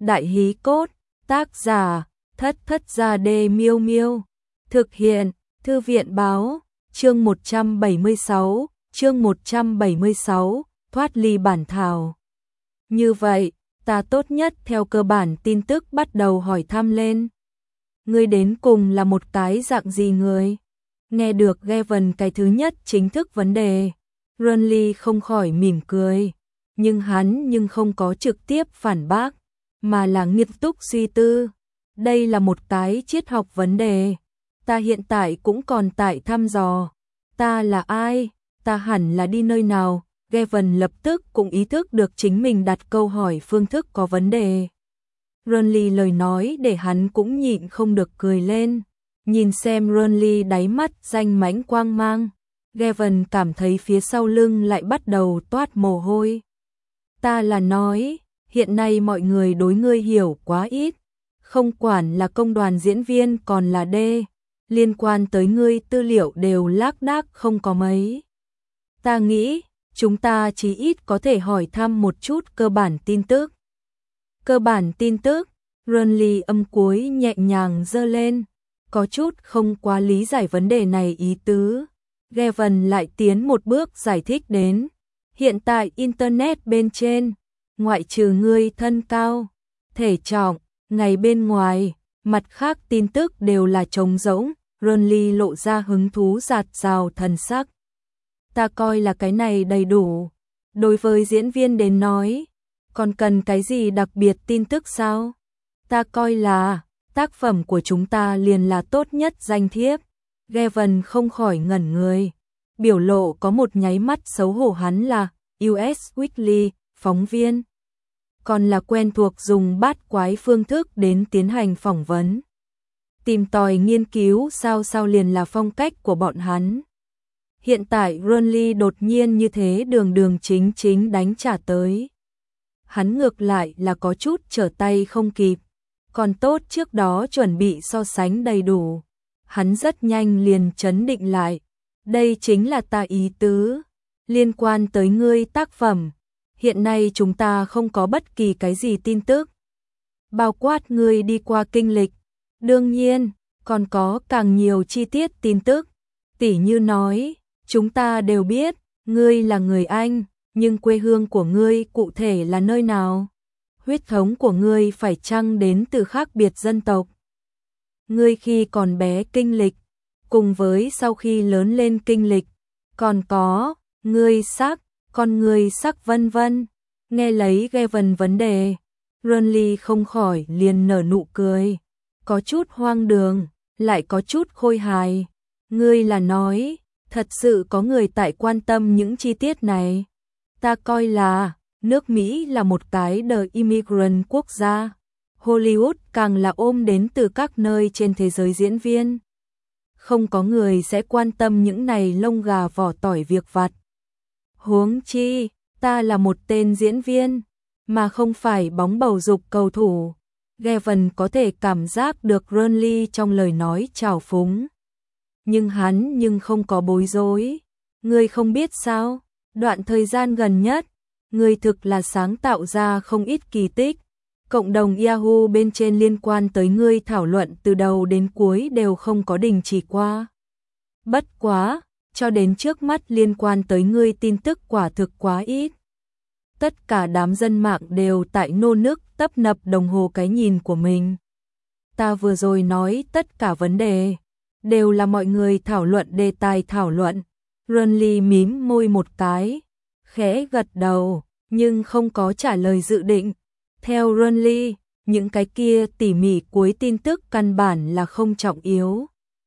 Đại hí cốt, tác giả, Thất Thất Gia Đê Miêu Miêu. Thực hiện, Thư viện báo, chương 176, thoát ly bản thảo. Như vậy, ta tốt nhất theo cơ bản tin tức bắt đầu hỏi thăm lên. Ngươi đến cùng là một cái dạng gì người? Nghe được Gavin cái thứ nhất chính thức vấn đề, Renly không khỏi mỉm cười, nhưng hắn không có trực tiếp phản bác, mà là nghiêm túc suy tư. Đây là một cái triết học vấn đề. Ta hiện tại cũng còn tại thăm dò. Ta là ai? Ta hẳn là đi nơi nào? Gavin lập tức cũng ý thức được chính mình đặt câu hỏi phương thức có vấn đề. Renly lời nói để hắn cũng nhịn không được cười lên. Nhìn xem Renly đáy mắt danh mãnh quang mang, Gavin cảm thấy phía sau lưng lại bắt đầu toát mồ hôi. Ta là nói, hiện nay mọi người đối ngươi hiểu quá ít, không quản là công đoàn diễn viên còn là đê, liên quan tới ngươi tư liệu đều lác đác không có mấy. Ta nghĩ, chúng ta chí ít có thể hỏi thăm một chút cơ bản tin tức. Cơ bản tin tức, Renly âm cuối nhẹ nhàng giơ lên, có chút không quá lý giải vấn đề này ý tứ. Gavin lại tiến một bước giải thích đến, hiện tại Internet bên trên, ngoại trừ ngươi thân cao, thể trọng, ngày bên ngoài, mặt khác tin tức đều là trống rỗng. Renly lộ ra hứng thú rạt rào thần sắc. Ta coi là cái này đầy đủ. Đối với diễn viên đến nói, còn cần cái gì đặc biệt tin tức sao? Ta coi là, tác phẩm của chúng ta liền là tốt nhất danh thiếp. Gavin không khỏi ngẩn người. Biểu lộ có một nháy mắt xấu hổ, hắn là US Weekly, phóng viên. Còn là quen thuộc dùng bát quái phương thức đến tiến hành phỏng vấn. Tìm tòi nghiên cứu sao liền là phong cách của bọn hắn. Hiện tại Renly đột nhiên như thế đường chính đánh trả tới. Hắn ngược lại là có chút trở tay không kịp. Còn tốt trước đó chuẩn bị so sánh đầy đủ. Hắn rất nhanh liền trấn định lại. Đây chính là ta ý tứ. Liên quan tới ngươi tác phẩm, hiện nay chúng ta không có bất kỳ cái gì tin tức. Bao quát ngươi đi qua kinh lịch. Đương nhiên, còn có càng nhiều chi tiết tin tức. Tỉ như nói, chúng ta đều biết, ngươi là người Anh, nhưng quê hương của ngươi cụ thể là nơi nào? Huyết thống của ngươi phải chăng đến từ khác biệt dân tộc? Ngươi khi còn bé kinh lịch, cùng với sau khi lớn lên kinh lịch, còn có, ngươi sắc, con ngươi sắc vân vân. Nghe lấy Gavin vấn đề, Renly không khỏi liền nở nụ cười. Có chút hoang đường, lại có chút khôi hài. Ngươi là nói, thật sự có người tại quan tâm những chi tiết này. Ta coi là, nước Mỹ là một cái the immigrant quốc gia. Hollywood càng là ôm đến từ các nơi trên thế giới diễn viên. Không có người sẽ quan tâm những này lông gà vỏ tỏi việc vặt. Huống chi, ta là một tên diễn viên, mà không phải bóng bầu dục cầu thủ. Gavin có thể cảm giác được Renly trong lời nói trào phúng. Nhưng hắn không có bối rối. Ngươi không biết sao, đoạn thời gian gần nhất, ngươi thực là sáng tạo ra không ít kỳ tích. Cộng đồng Yahoo bên trên liên quan tới ngươi thảo luận từ đầu đến cuối đều không có đình chỉ qua. Bất quá, cho đến trước mắt liên quan tới ngươi tin tức quả thực quá ít. Tất cả đám dân mạng đều tại nô nức tấp nập đồng hồ cái nhìn của mình. Ta vừa rồi nói tất cả vấn đề, đều là mọi người thảo luận đề tài thảo luận. Renly mím môi một cái, khẽ gật đầu, nhưng không có trả lời dự định. Theo Renly, những cái kia tỉ mỉ cuối tin tức căn bản là không trọng yếu.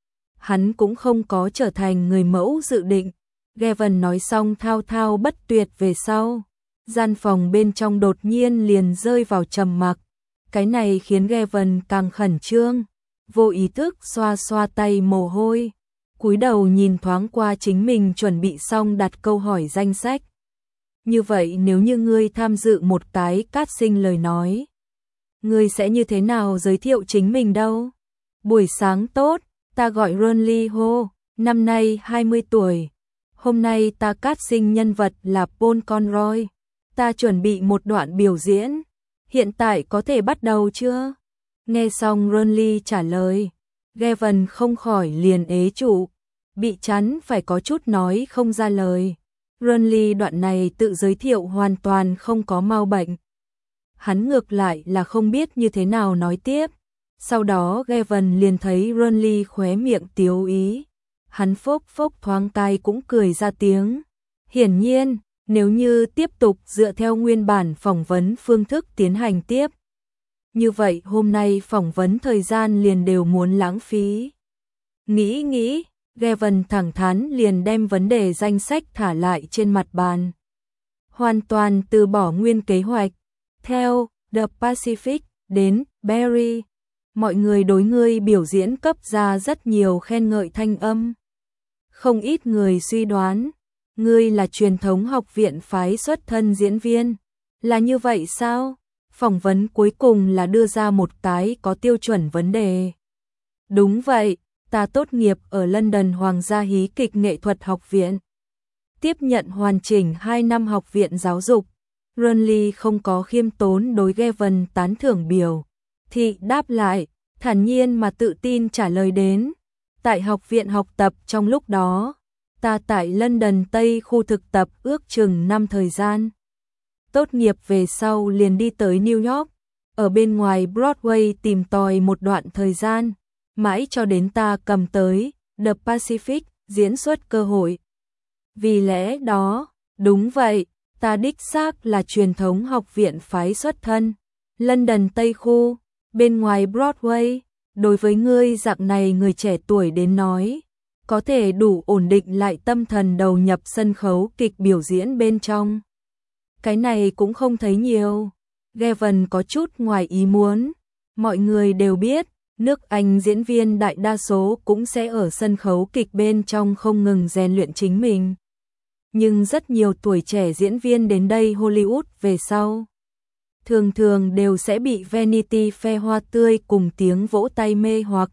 Hắn cũng không có trở thành người mẫu dự định. Gavin nói xong thao thao bất tuyệt về sau. Gian phòng bên trong đột nhiên liền rơi vào trầm mặc. Cái này khiến Gavin càng khẩn trương, vô ý thức xoa xoa tay mồ hôi, cúi đầu nhìn thoáng qua chính mình chuẩn bị xong đặt câu hỏi danh sách. Như vậy nếu như ngươi tham dự một cái casting lời nói, ngươi sẽ như thế nào giới thiệu chính mình đâu? Buổi sáng tốt, ta gọi Renly Ho, năm nay 20 tuổi. Hôm nay ta casting nhân vật là Paul Conroy. Ta chuẩn bị một đoạn biểu diễn. Hiện tại có thể bắt đầu chưa? Nghe xong Ronly trả lời, Gavin không khỏi liền ế trụ, bị chắn phải có chút nói không ra lời. Ronly đoạn này tự giới thiệu hoàn toàn không có mau bệnh. Hắn ngược lại là không biết như thế nào nói tiếp. Sau đó Gavin liền thấy Ronly khóe miệng tiếu ý. Hắn phốc phốc thoáng cai cũng cười ra tiếng. Hiển nhiên, nếu như tiếp tục dựa theo nguyên bản phỏng vấn phương thức tiến hành tiếp, như vậy hôm nay phỏng vấn thời gian liền đều muốn lãng phí. Nghĩ, Gavin thẳng thắn liền đem vấn đề danh sách thả lại trên mặt bàn. Hoàn toàn từ bỏ nguyên kế hoạch. Theo The Pacific đến Barry, mọi người đối ngươi biểu diễn cấp ra rất nhiều khen ngợi thanh âm. Không ít người suy đoán, ngươi là truyền thống học viện phái xuất thân diễn viên. Là như vậy sao? Phỏng vấn cuối cùng là đưa ra một cái có tiêu chuẩn vấn đề. Đúng vậy, ta tốt nghiệp ở London Hoàng gia hí kịch nghệ thuật học viện. Tiếp nhận hoàn chỉnh 2 năm học viện giáo dục. Ronly không có khiêm tốn đối Gavin tán thưởng biểu thị đáp lại, thản nhiên mà tự tin trả lời đến. Tại học viện học tập trong lúc đó, ta tại London Tây khu thực tập ước chừng 5 thời gian. Tốt nghiệp về sau liền đi tới New York, ở bên ngoài Broadway tìm tòi một đoạn thời gian, mãi cho đến ta cầm tới The Pacific diễn xuất cơ hội. Vì lẽ đó, đúng vậy, ta đích xác là truyền thống học viện phái xuất thân, London Tây khu, bên ngoài Broadway. Đối với ngươi dạng này người trẻ tuổi đến nói, có thể đủ ổn định lại tâm thần đầu nhập sân khấu kịch biểu diễn bên trong. Cái này cũng không thấy nhiều. Gavin có chút ngoài ý muốn. Mọi người đều biết, nước Anh diễn viên đại đa số cũng sẽ ở sân khấu kịch bên trong không ngừng rèn luyện chính mình. Nhưng rất nhiều tuổi trẻ diễn viên đến đây Hollywood về sau, thường thường đều sẽ bị Vanity Fair hoa tươi cùng tiếng vỗ tay mê hoặc.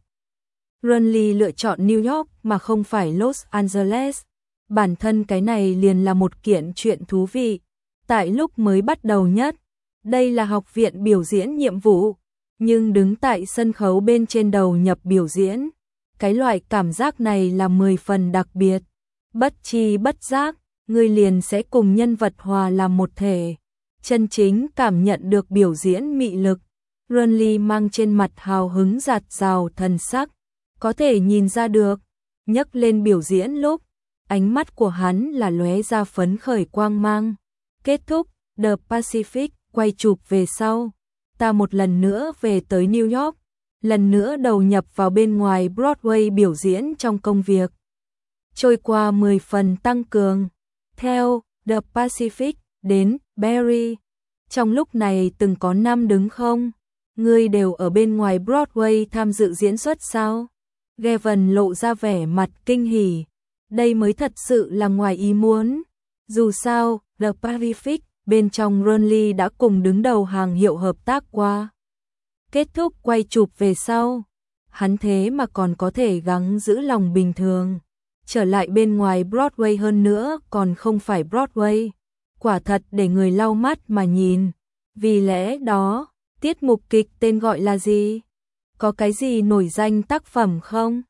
Ronly lựa chọn New York mà không phải Los Angeles. Bản thân cái này liền là một kiện chuyện thú vị. Tại lúc mới bắt đầu nhất, đây là học viện biểu diễn nhiệm vụ, nhưng đứng tại sân khấu bên trên đầu nhập biểu diễn, cái loại cảm giác này là 10 phần đặc biệt. Bất chi bất giác, ngươi liền sẽ cùng nhân vật hòa làm một thể, chân chính cảm nhận được biểu diễn mị lực. Ronly mang trên mặt hào hứng dạt dào thần sắc, có thể nhìn ra được, nhấc lên biểu diễn lúc, ánh mắt của hắn là lóe ra phấn khởi quang mang. Kết thúc The Pacific quay chụp về sau, ta một lần nữa về tới New York, lần nữa đầu nhập vào bên ngoài Broadway biểu diễn trong công việc. Trôi qua 10 phần tăng cường. Theo The Pacific đến Barry, trong lúc này từng có năm đứng không? Ngươi đều ở bên ngoài Broadway tham dự diễn xuất sao? Gavin lộ ra vẻ mặt kinh hỉ. Đây mới thật sự là ngoài ý muốn. Dù sao, The Pacific bên trong Ronly đã cùng đứng đầu hàng hiệu hợp tác qua. Kết thúc quay chụp về sau, hắn thế mà còn có thể gắng giữ lòng bình thường. Trở lại bên ngoài Broadway hơn nữa còn không phải Broadway. Quả thật để người lau mắt mà nhìn. Vì lẽ đó, tiết mục kịch tên gọi là gì? Có cái gì nổi danh tác phẩm không?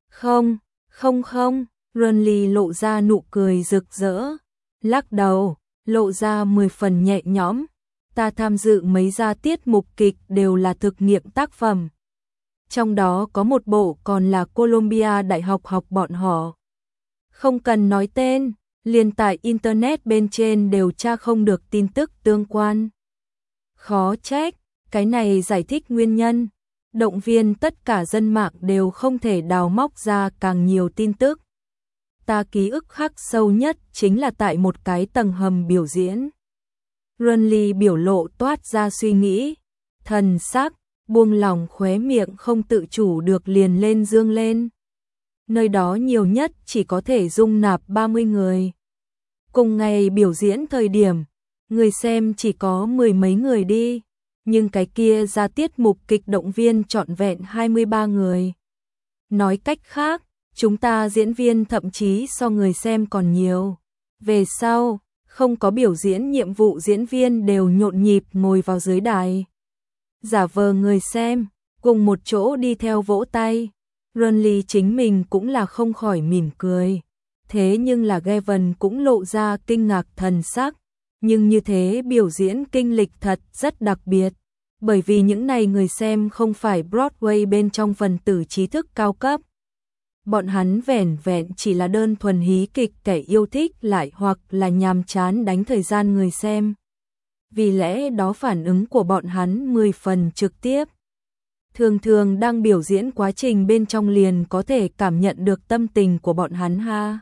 Không, Ronly lộ ra nụ cười rực rỡ. Lắc đầu, lộ ra 10 phần nhẹ nhõm. Ta tham dự mấy gia tiết mục kịch đều là thực nghiệm tác phẩm. Trong đó có một bộ còn là Columbia Đại học học bọn họ. Không cần nói tên, liền tại Internet bên trên đều tra không được tin tức tương quan. Khó trách, cái này giải thích nguyên nhân. Động viên tất cả dân mạng đều không thể đào móc ra càng nhiều tin tức. Ta ký ức khắc sâu nhất chính là tại một cái tầng hầm biểu diễn. Ronly biểu lộ toát ra suy nghĩ, thần sắc, buông lỏng khóe miệng không tự chủ được liền lên dương lên. Nơi đó nhiều nhất chỉ có thể dung nạp 30 người. Cùng ngày biểu diễn thời điểm, người xem chỉ có 10 mấy người đi, nhưng cái kia ra tiết mục kịch động viên trọn vẹn 23 người. Nói cách khác, chúng ta diễn viên thậm chí so người xem còn nhiều. Về sau, không có biểu diễn nhiệm vụ diễn viên đều nhộn nhịp ngồi vào dưới đài. Giả vờ người xem, cùng một chỗ đi theo vỗ tay. Renly chính mình cũng là không khỏi mỉm cười. Thế nhưng là Gavin cũng lộ ra kinh ngạc thần sắc. Nhưng như thế biểu diễn kinh lịch thật rất đặc biệt. Bởi vì những này người xem không phải Broadway bên trong phần tử trí thức cao cấp. Bọn hắn vẻn vẹn chỉ là đơn thuần hí kịch kẻ yêu thích lại hoặc là nhàm chán đánh thời gian người xem. Vì lẽ đó phản ứng của bọn hắn 10 phần trực tiếp. Thường thường đang biểu diễn quá trình bên trong liền có thể cảm nhận được tâm tình của bọn hắn ha.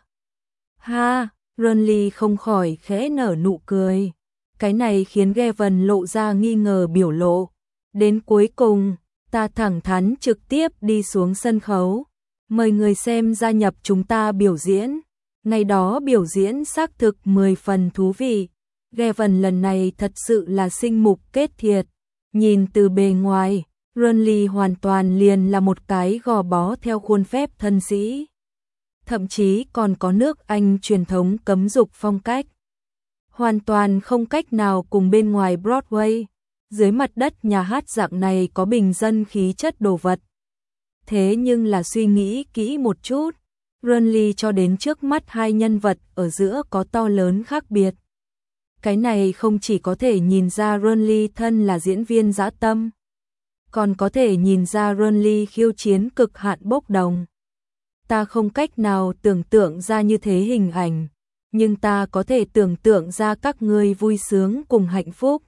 Ha, Renly không khỏi khẽ nở nụ cười. Cái này khiến Gavin lộ ra nghi ngờ biểu lộ. Đến cuối cùng, ta thẳng thắn trực tiếp đi xuống sân khấu. Mời người xem gia nhập chúng ta biểu diễn. Ngày đó biểu diễn xác thực 10 phần thú vị. Gavin lần này thật sự là sinh mục kết thiệt. Nhìn từ bề ngoài, Renly hoàn toàn liền là một cái gò bó theo khuôn phép thân sĩ. Thậm chí còn có nước Anh truyền thống cấm dục phong cách. Hoàn toàn không cách nào cùng bên ngoài Broadway. Dưới mặt đất nhà hát dạng này có bình dân khí chất đồ vật. Thế nhưng là suy nghĩ kỹ một chút, Renly cho đến trước mắt hai nhân vật ở giữa có to lớn khác biệt. Cái này không chỉ có thể nhìn ra Renly thân là diễn viên dã tâm, còn có thể nhìn ra Renly khiêu chiến cực hạn bốc đồng. Ta không cách nào tưởng tượng ra như thế hình ảnh, nhưng ta có thể tưởng tượng ra các ngươi vui sướng cùng hạnh phúc.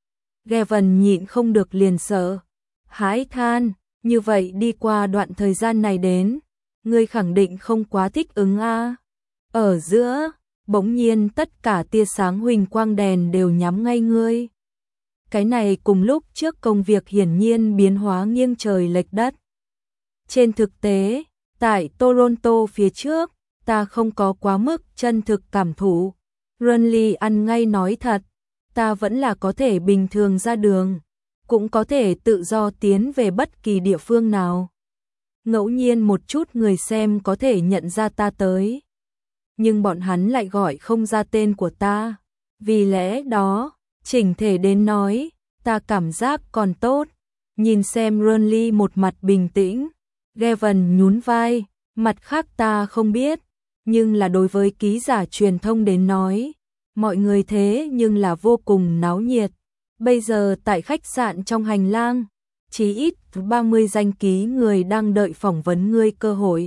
Gavin nhịn không được liền sợ, hãi than, như vậy đi qua đoạn thời gian này đến, ngươi khẳng định không quá thích ứng a. Ở giữa, bỗng nhiên tất cả tia sáng huỳnh quang đèn đều nhắm ngay ngươi. Cái này cùng lúc trước công việc hiển nhiên biến hóa nghiêng trời lệch đất. Trên thực tế, tại Toronto phía trước, ta không có quá mức chân thực cảm thụ. Renly ăn ngay nói thật, ta vẫn là có thể bình thường ra đường, cũng có thể tự do tiến về bất kỳ địa phương nào. Ngẫu nhiên một chút người xem có thể nhận ra ta tới, nhưng bọn hắn lại gọi không ra tên của ta. Vì lẽ đó, chỉnh thể đến nói, ta cảm giác còn tốt. Nhìn xem Renly một mặt bình tĩnh, Gavin nhún vai, mặt khác ta không biết, nhưng là đối với ký giả truyền thông đến nói, mọi người thế nhưng là vô cùng náo nhiệt. Bây giờ tại khách sạn trong hành lang, chí ít 30 danh ký người đang đợi phỏng vấn ngươi cơ hội.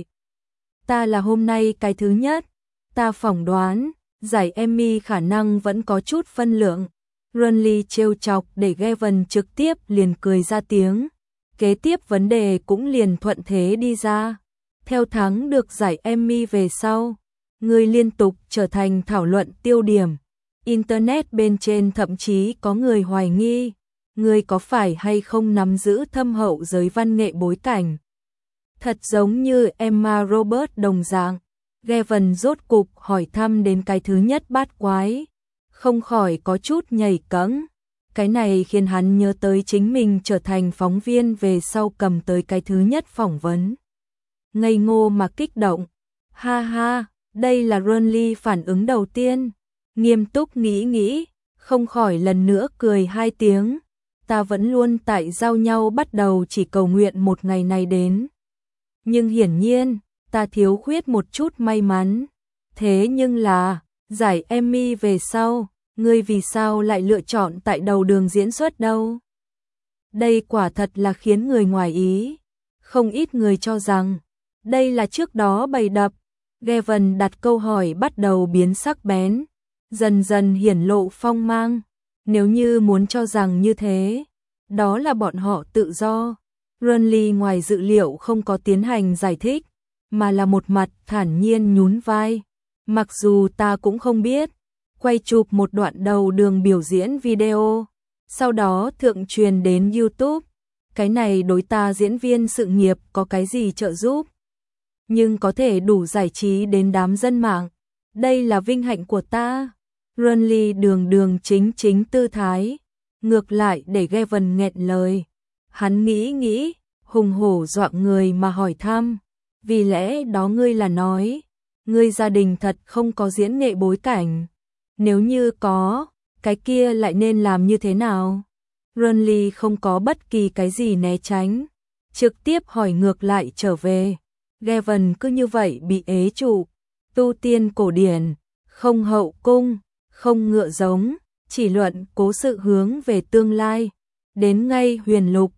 Ta là hôm nay cái thứ nhất, ta phỏng đoán, giải Emmy khả năng vẫn có chút phân lượng. Renly trêu chọc để Gavin trực tiếp liền cười ra tiếng. Kế tiếp vấn đề cũng liền thuận thế đi ra. Theo thắng được giải Emmy về sau, ngươi liên tục trở thành thảo luận tiêu điểm. Internet bên trên thậm chí có người hoài nghi, ngươi có phải hay không nắm giữ thâm hậu giới văn nghệ bối cảnh. Thật giống như Emma Roberts đồng dạng. Gavin rốt cục hỏi thăm đến cái thứ nhất bát quái, không khỏi có chút nhảy cẫng. Cái này khiến hắn nhớ tới chính mình trở thành phóng viên về sau cầm tới cái thứ nhất phỏng vấn. Ngây ngô mà kích động. Ha ha, đây là Renly phản ứng đầu tiên. Nghiêm túc nghĩ, không khỏi lần nữa cười hai tiếng. Ta vẫn luôn tại giao nhau bắt đầu chỉ cầu nguyện một ngày này đến. Nhưng hiển nhiên, ta thiếu khuyết một chút may mắn. Thế nhưng là, giải Emmy về sau, ngươi vì sao lại lựa chọn tại đầu đường diễn xuất đâu? Đây quả thật là khiến người ngoài ý. Không ít người cho rằng, đây là trước đó bày đập. Gavin đặt câu hỏi bắt đầu biến sắc bén, dần dần hiển lộ phong mang. Nếu như muốn cho rằng như thế, đó là bọn họ tự do. Renly ngoài dự liệu không có tiến hành giải thích, mà là một mặt thản nhiên nhún vai. Mặc dù ta cũng không biết, quay chụp một đoạn đầu đường biểu diễn video, sau đó thượng truyền đến YouTube. Cái này đối ta diễn viên sự nghiệp có cái gì trợ giúp? Nhưng có thể đủ giải trí đến đám dân mạng. Đây là vinh hạnh của ta. Renly đường chính tư thái. Ngược lại để Gavin nghẹn lời. Hắn nghĩ, hùng hổ dọa người mà hỏi thăm. Vì lẽ đó ngươi là nói, ngươi gia đình thật không có diễn nghệ bối cảnh. Nếu như có, cái kia lại nên làm như thế nào? Renly không có bất kỳ cái gì né tránh, trực tiếp hỏi ngược lại trở về. Gavin cứ như vậy bị ế trụ, tu tiên cổ điển, không hậu cung, không ngựa giống, chỉ luận cố sự hướng về tương lai, đến ngay huyền lục,